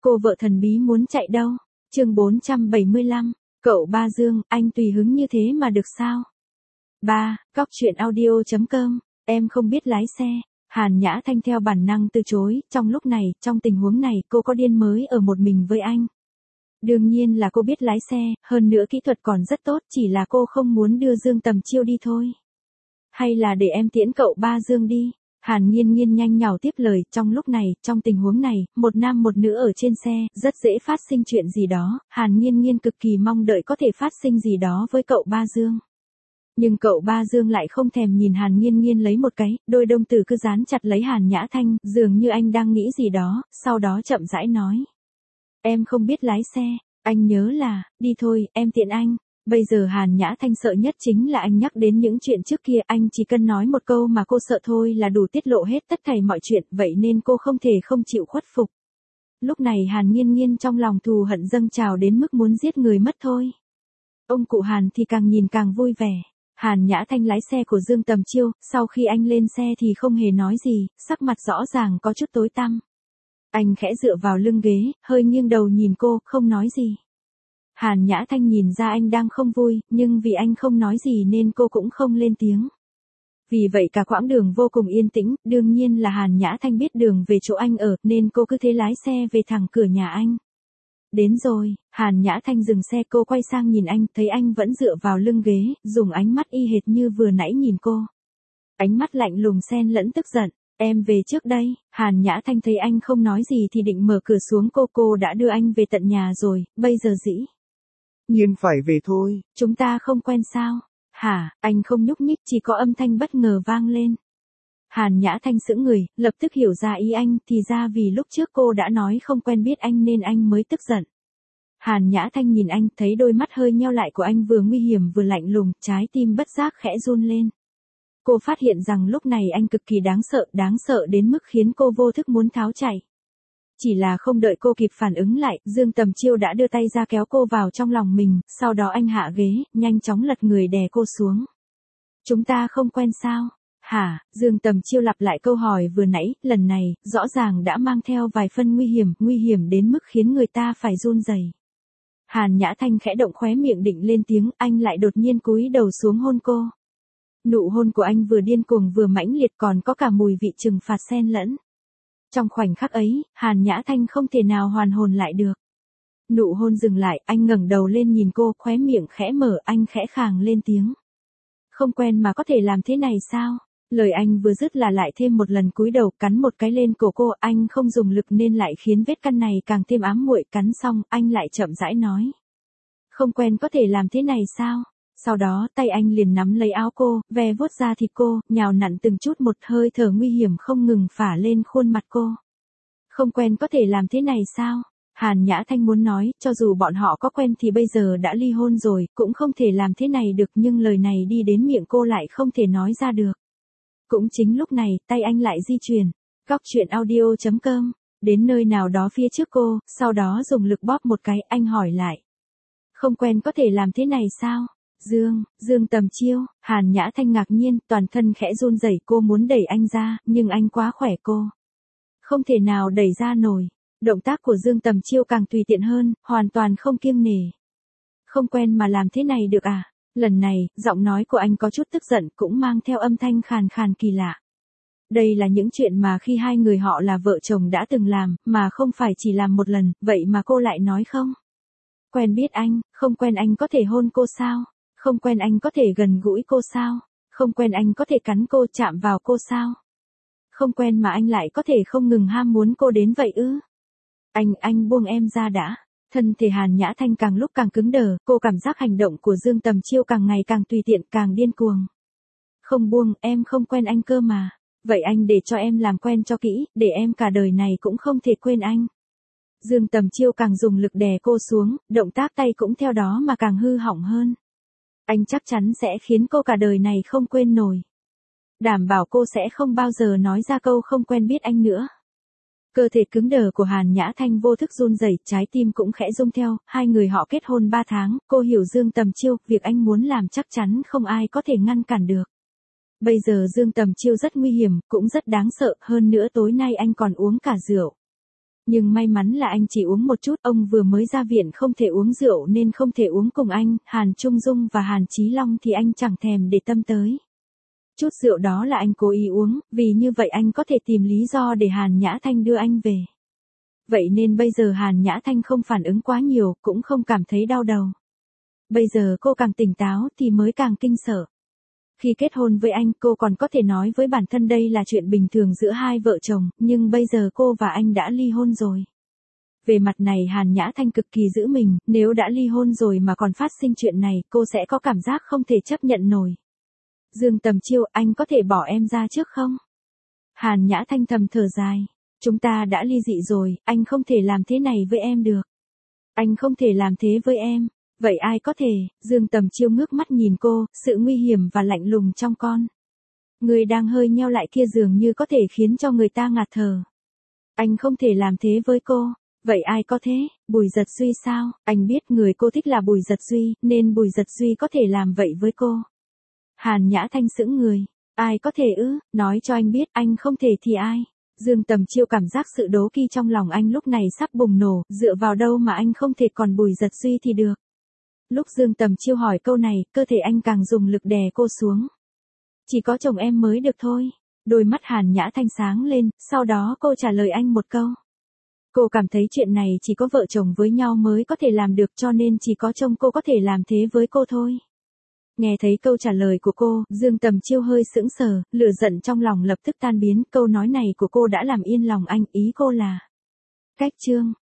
Cô vợ thần bí muốn chạy đâu? Chương 475, cậu ba Dương, anh tùy hứng như thế mà được sao? 3. Cóc truyện audio.com, em không biết lái xe. Hàn Nhã Thanh theo bản năng từ chối, trong lúc này, trong tình huống này, cô có điên mới ở một mình với anh. Đương nhiên là cô biết lái xe, hơn nữa kỹ thuật còn rất tốt, chỉ là cô không muốn đưa Dương Tầm Chiêu đi thôi. Hay là để em tiễn cậu ba Dương đi. Hàn Nghiên Nghiên nhanh nhảu tiếp lời, trong lúc này, trong tình huống này, một nam một nữ ở trên xe, rất dễ phát sinh chuyện gì đó, Hàn Nghiên Nghiên cực kỳ mong đợi có thể phát sinh gì đó với cậu ba Dương. Nhưng cậu ba Dương lại không thèm nhìn Hàn Nghiên Nghiên lấy một cái, đôi đồng tử cứ dán chặt lấy Hàn Nhã Thanh, dường như anh đang nghĩ gì đó, sau đó chậm rãi nói. Em không biết lái xe, anh nhớ là, đi thôi, em tiện anh. Bây giờ Hàn Nhã Thanh sợ nhất chính là anh nhắc đến những chuyện trước kia, anh chỉ cần nói một câu mà cô sợ thôi là đủ tiết lộ hết tất thảy mọi chuyện, vậy nên cô không thể không chịu khuất phục. Lúc này Hàn Nghiên Nghiên trong lòng thù hận dâng trào đến mức muốn giết người mất thôi. Ông cụ Hàn thì càng nhìn càng vui vẻ. Hàn Nhã Thanh lái xe của Dương Tầm Chiêu, sau khi anh lên xe thì không hề nói gì, sắc mặt rõ ràng có chút tối tăm. Anh khẽ dựa vào lưng ghế, hơi nghiêng đầu nhìn cô, không nói gì. Hàn Nhã Thanh nhìn ra anh đang không vui, nhưng vì anh không nói gì nên cô cũng không lên tiếng. Vì vậy cả quãng đường vô cùng yên tĩnh, đương nhiên là Hàn Nhã Thanh biết đường về chỗ anh ở, nên cô cứ thế lái xe về thẳng cửa nhà anh. Đến rồi, Hàn Nhã Thanh dừng xe, cô quay sang nhìn anh, thấy anh vẫn dựa vào lưng ghế, dùng ánh mắt y hệt như vừa nãy nhìn cô. Ánh mắt lạnh lùng xen lẫn tức giận. Em về trước đây. Hàn Nhã Thanh thấy anh không nói gì thì định mở cửa xuống, cô đã đưa anh về tận nhà rồi, bây giờ dĩ nhiên phải về thôi. Chúng ta không quen sao? Hả? Anh không nhúc nhích, chỉ có âm thanh bất ngờ vang lên. Hàn Nhã Thanh sững người, lập tức hiểu ra ý anh, thì ra vì lúc trước cô đã nói không quen biết anh nên anh mới tức giận. Hàn Nhã Thanh nhìn anh, thấy đôi mắt hơi nheo lại của anh vừa nguy hiểm vừa lạnh lùng, trái tim bất giác khẽ run lên. Cô phát hiện rằng lúc này anh cực kỳ đáng sợ đến mức khiến cô vô thức muốn tháo chạy. Chỉ là không đợi cô kịp phản ứng lại, Dương Tầm Chiêu đã đưa tay ra kéo cô vào trong lòng mình, sau đó anh hạ ghế, nhanh chóng lật người đè cô xuống. Chúng ta không quen sao? Hả? Dương Tầm Chiêu lặp lại câu hỏi vừa nãy, lần này, rõ ràng đã mang theo vài phân nguy hiểm đến mức khiến người ta phải run rẩy. Hàn Nhã Thanh khẽ động khóe miệng định lên tiếng, anh lại đột nhiên cúi đầu xuống hôn cô. Nụ hôn của anh vừa điên cuồng vừa mãnh liệt, còn có cả mùi vị trừng phạt xen lẫn. Trong khoảnh khắc ấy, Hàn Nhã Thanh không thể nào hoàn hồn lại được. Nụ hôn dừng lại, anh ngẩng đầu lên nhìn cô, khóe miệng khẽ mở, anh khẽ khàng lên tiếng. Không quen mà có thể làm thế này sao? Lời anh vừa dứt là lại thêm một lần cúi đầu, cắn một cái lên cổ cô, anh không dùng lực nên lại khiến vết căn này càng thêm ám muội, cắn xong, anh lại chậm rãi nói. Không quen có thể làm thế này sao? Sau đó, tay anh liền nắm lấy áo cô, ve vuốt da thịt cô, nhào nặn từng chút một, hơi thở nguy hiểm không ngừng phả lên khuôn mặt cô. Không quen có thể làm thế này sao? Hàn Nhã Thanh muốn nói, cho dù bọn họ có quen thì bây giờ đã ly hôn rồi, cũng không thể làm thế này được, nhưng lời này đi đến miệng cô lại không thể nói ra được. Cũng chính lúc này, tay anh lại di chuyển. Cóc truyện audio.com, đến nơi nào đó phía trước cô, sau đó dùng lực bóp một cái, anh hỏi lại. Không quen có thể làm thế này sao? Dương Tầm Chiêu. Hàn Nhã Thanh ngạc nhiên, toàn thân khẽ run rẩy, cô muốn đẩy anh ra, nhưng anh quá khỏe cô không thể nào đẩy ra nổi. Động tác của Dương Tầm Chiêu càng tùy tiện hơn, hoàn toàn không kiêng nể. Không quen mà làm thế này được à? Lần này, giọng nói của anh có chút tức giận, cũng mang theo âm thanh khàn khàn kỳ lạ. Đây là những chuyện mà khi hai người họ là vợ chồng đã từng làm, mà không phải chỉ làm một lần, vậy mà cô lại nói không quen biết anh, không quen anh có thể hôn cô sao? Không quen anh có thể gần gũi cô sao? Không quen anh có thể cắn cô, chạm vào cô sao? Không quen mà anh lại có thể không ngừng ham muốn cô đến vậy ư? Anh buông em ra đã. Thân thể Hàn Nhã Thanh càng lúc càng cứng đờ, cô cảm giác hành động của Dương Tầm Chiêu càng ngày càng tùy tiện, càng điên cuồng. Không buông, em không quen anh cơ mà. Vậy anh để cho em làm quen cho kỹ, để em cả đời này cũng không thể quên anh. Dương Tầm Chiêu càng dùng lực đè cô xuống, động tác tay cũng theo đó mà càng hư hỏng hơn. Anh chắc chắn sẽ khiến cô cả đời này không quên nổi. Đảm bảo cô sẽ không bao giờ nói ra câu không quen biết anh nữa. Cơ thể cứng đờ của Hàn Nhã Thanh vô thức run rẩy, trái tim cũng khẽ rung theo, hai người họ kết hôn 3 tháng, cô hiểu Dương Tầm Chiêu, việc anh muốn làm chắc chắn không ai có thể ngăn cản được. Bây giờ Dương Tầm Chiêu rất nguy hiểm, cũng rất đáng sợ, hơn nữa tối nay anh còn uống cả rượu. Nhưng may mắn là anh chỉ uống một chút, ông vừa mới ra viện không thể uống rượu nên không thể uống cùng anh, Hàn Trung Dung và Hàn Chí Long thì anh chẳng thèm để tâm tới. Chút rượu đó là anh cố ý uống, vì như vậy anh có thể tìm lý do để Hàn Nhã Thanh đưa anh về. Vậy nên bây giờ Hàn Nhã Thanh không phản ứng quá nhiều, cũng không cảm thấy đau đầu. Bây giờ cô càng tỉnh táo thì mới càng kinh sợ. Khi kết hôn với anh, cô còn có thể nói với bản thân đây là chuyện bình thường giữa hai vợ chồng, nhưng bây giờ cô và anh đã ly hôn rồi. Về mặt này Hàn Nhã Thanh cực kỳ giữ mình, nếu đã ly hôn rồi mà còn phát sinh chuyện này, cô sẽ có cảm giác không thể chấp nhận nổi. Dương Tầm Chiêu, anh có thể bỏ em ra trước không? Hàn Nhã Thanh thầm thở dài. Chúng ta đã ly dị rồi, anh không thể làm thế này với em được. Anh không thể làm thế với em. Vậy ai có thể? Dương Tầm Chiêu ngước mắt nhìn cô, sự nguy hiểm và lạnh lùng trong con người đang hơi nheo lại kia dường như có thể khiến cho người ta ngạt thở. Anh không thể làm thế với cô. Vậy ai có thế? Bùi Giật Duy sao? Anh biết người cô thích là Bùi Giật Duy, nên Bùi Giật Duy có thể làm vậy với cô. Hàn Nhã Thanh sững người. Ai có thể ư? Nói cho anh biết, anh không thể thì ai? Dương Tầm Chiêu cảm giác sự đố kỵ trong lòng anh lúc này sắp bùng nổ, dựa vào đâu mà anh không thể còn Bùi Giật Duy thì được. Lúc Dương Tầm Chiêu hỏi câu này, cơ thể anh càng dùng lực đè cô xuống. Chỉ có chồng em mới được thôi. Đôi mắt Hàn Nhã Thanh sáng lên, sau đó cô trả lời anh một câu. Cô cảm thấy chuyện này chỉ có vợ chồng với nhau mới có thể làm được, cho nên chỉ có chồng cô có thể làm thế với cô thôi. Nghe thấy câu trả lời của cô, Dương Tầm Chiêu hơi sững sờ, lửa giận trong lòng lập tức tan biến, câu nói này của cô đã làm yên lòng anh, ý cô là. Cách chương